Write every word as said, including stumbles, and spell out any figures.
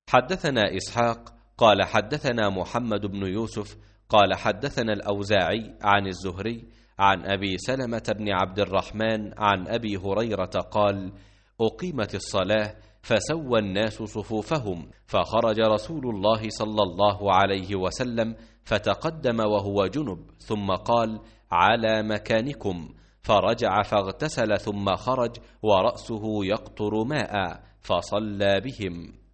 حدثنا إسحاق قال حدثنا محمد بن يوسف قال حدثنا الأوزاعي عن الزهري عن أبي سلمة بن عبد الرحمن عن أبي هريرة قال: أقيمت الصلاة فسوى الناس صفوفهم، فخرج رسول الله صلى الله عليه وسلم فتقدم وهو جنب، ثم قال: على مكانكم، فرجع فاغتسل ثم خرج ورأسه يقطر ماء، فصلى بهم.